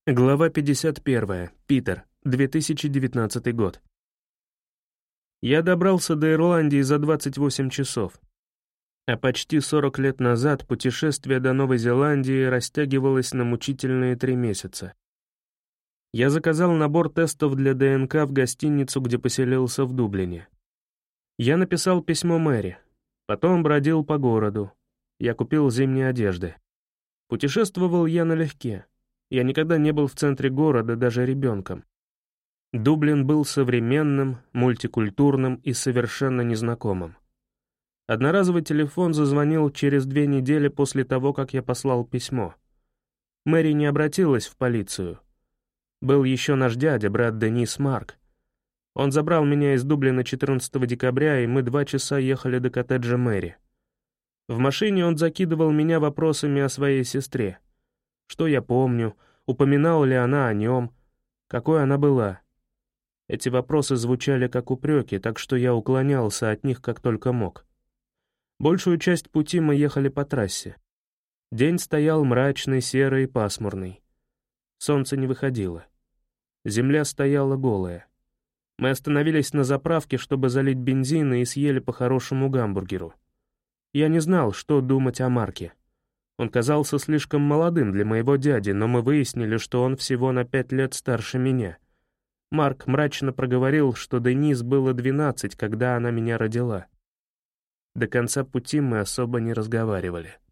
Глава 51. Питер. 2019 год. Я добрался до Ирландии за 28 часов. А почти 40 лет назад путешествие до Новой Зеландии растягивалось на мучительные 3 месяца. Я заказал набор тестов для ДНК в гостиницу, где поселился в Дублине. Я написал письмо Мэри. Потом бродил по городу. Я купил зимние одежды. Путешествовал я налегке. Я никогда не был в центре города, даже ребенком. Дублин был современным, мультикультурным и совершенно незнакомым. Одноразовый телефон зазвонил через 2 недели после того, как я послал письмо. Мэри не обратилась в полицию. Был еще наш дядя, брат Денис Марк. Он забрал меня из Дублина 14 декабря, и мы 2 часа ехали до коттеджа Мэри. В машине он закидывал меня вопросами о своей сестре. Что я помню, упоминала ли она о нем, какой она была. Эти вопросы звучали как упреки, так что я уклонялся от них как только мог. Большую часть пути мы ехали по трассе. День стоял мрачный, серый и пасмурный. Солнце не выходило. Земля стояла голая. Мы остановились на заправке, чтобы залить бензин, и съели по хорошему гамбургеру. Я не знал, что думать о Марке. Он казался слишком молодым для моего дяди, но мы выяснили, что он всего на 5 лет старше меня. Марк мрачно проговорил, что Денис было 12, когда она меня родила. До конца пути мы особо не разговаривали.